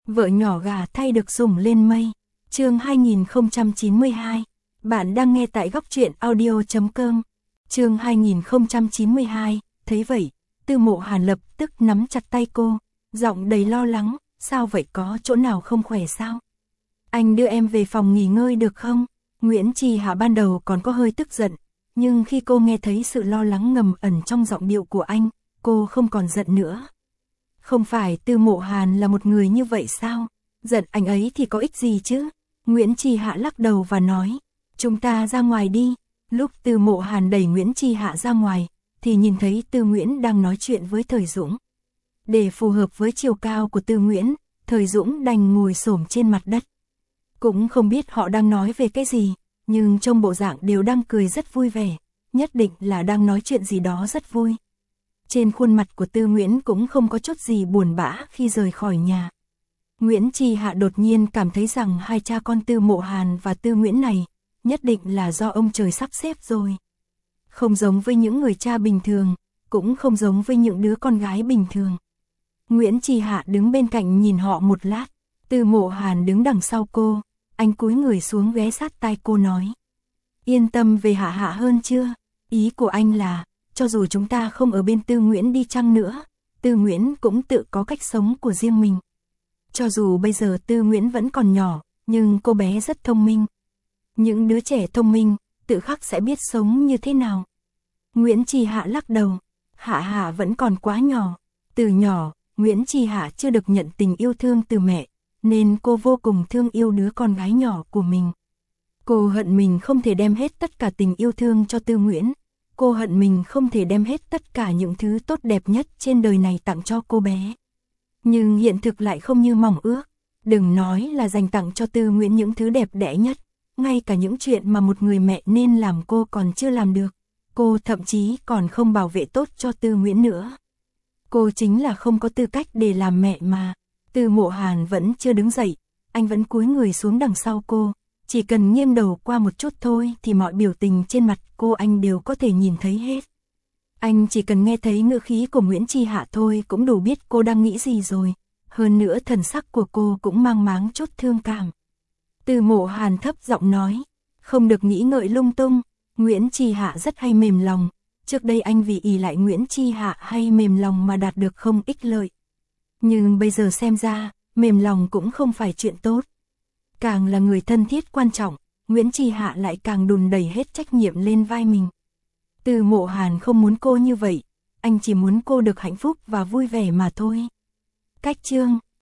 Vợ nhỏ gà thay được sủng lên mây. Chương 2092. Bạn đang nghe tại góc truyện audio.com. Chương 2092. Thấy vậy, Tư Mộ Hàn lập tức nắm chặt tay cô, giọng đầy lo lắng. Sao vậy, có chỗ nào không khỏe sao? Anh đưa em về phòng nghỉ ngơi được không? Nguyễn Trì Hạ ban đầu còn có hơi tức giận, nhưng khi cô nghe thấy sự lo lắng ngầm ẩn trong giọng điệu của anh, cô không còn giận nữa. Không phải Tư Mộ Hàn là một người như vậy sao? Giận anh ấy thì có ích gì chứ? Nguyễn Trì Hạ lắc đầu và nói, chúng ta ra ngoài đi. Lúc Tư Mộ Hàn đẩy Nguyễn Trì Hạ ra ngoài, thì nhìn thấy Tư Nguyễn đang nói chuyện với Thời Dũng. Để phù hợp với chiều cao của Tư Nguyễn, Thời Dũng đành ngồi xổm trên mặt đất. Cũng không biết họ đang nói về cái gì, nhưng trong bộ dạng đều đang cười rất vui vẻ, nhất định là đang nói chuyện gì đó rất vui. Trên khuôn mặt của Tư Nguyễn cũng không có chút gì buồn bã khi rời khỏi nhà. Nguyễn Trì Hạ đột nhiên cảm thấy rằng hai cha con Tư Mộ Hàn và Tư Nguyễn này, nhất định là do ông trời sắp xếp rồi. Không giống với những người cha bình thường, cũng không giống với những đứa con gái bình thường. Nguyễn Trì Hạ đứng bên cạnh nhìn họ một lát, Tư Mộ Hàn đứng đằng sau cô, anh cúi người xuống ghé sát tai cô nói. Yên tâm về Hạ Hạ hơn chưa? Ý của anh là, cho dù chúng ta không ở bên Tư Nguyễn đi chăng nữa, Tư Nguyễn cũng tự có cách sống của riêng mình. Cho dù bây giờ Tư Nguyễn vẫn còn nhỏ, nhưng cô bé rất thông minh. Những đứa trẻ thông minh, tự khắc sẽ biết sống như thế nào. Nguyễn Trì Hạ lắc đầu, Hạ Hạ vẫn còn quá nhỏ. Từ nhỏ, Nguyễn Trì Hạ chưa được nhận tình yêu thương từ mẹ, nên cô vô cùng thương yêu đứa con gái nhỏ của mình. Cô hận mình không thể đem hết tất cả tình yêu thương cho Tư Nguyễn. Cô hận mình không thể đem hết tất cả những thứ tốt đẹp nhất trên đời này tặng cho cô bé. Nhưng hiện thực lại không như mong ước. Đừng nói là dành tặng cho Tư Nguyễn những thứ đẹp đẽ nhất, ngay cả những chuyện mà một người mẹ nên làm cô còn chưa làm được. Cô thậm chí còn không bảo vệ tốt cho Tư Nguyễn nữa. Cô chính là không có tư cách để làm mẹ mà. Tư Mộ Hàn vẫn chưa đứng dậy, anh vẫn cúi người xuống đằng sau cô. Chỉ cần nghiêng đầu qua một chút thôi thì mọi biểu tình trên mặt cô anh đều có thể nhìn thấy hết. Anh chỉ cần nghe thấy ngữ khí của Nguyễn Trì Hạ thôi cũng đủ biết cô đang nghĩ gì rồi. Hơn nữa thần sắc của cô cũng mang máng chút thương cảm. Tư Mộ Hàn thấp giọng nói, không được nghĩ ngợi lung tung. Nguyễn Trì Hạ rất hay mềm lòng. Trước đây anh vì ỷ lại Nguyễn Trì Hạ hay mềm lòng mà đạt được không ích lợi. Nhưng bây giờ xem ra, mềm lòng cũng không phải chuyện tốt. Càng là người thân thiết quan trọng, Nguyễn Trì Hạ lại càng đùn đẩy hết trách nhiệm lên vai mình. Tư Mộ Hàn không muốn cô như vậy, anh chỉ muốn cô được hạnh phúc và vui vẻ mà thôi. Cách chương